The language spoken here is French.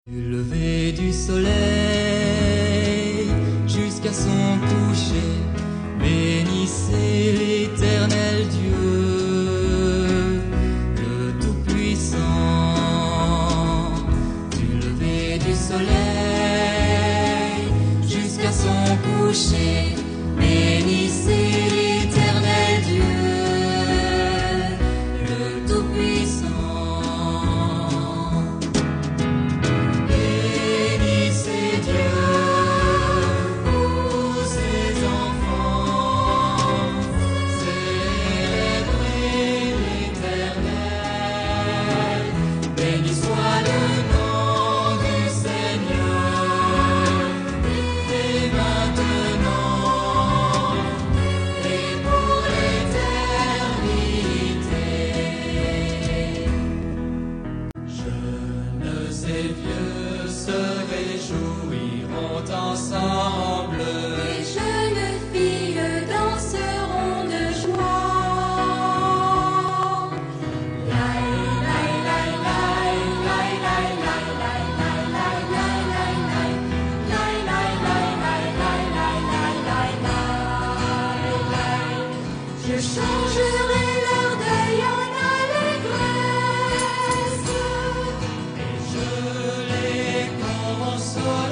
Du lever du soleil jusqu'à son coucher, bénissez l'Éternel Dieu, le Tout-Puissant. Du lever du soleil jusqu'à son coucher, bénissez l'Éternel Dieu, le Tout-Puissant. Ces vieux se réjouiront ensemble. Les jeunes filles danseront de joie. Je changerai leur deuil en allégresse. Je les consolerai.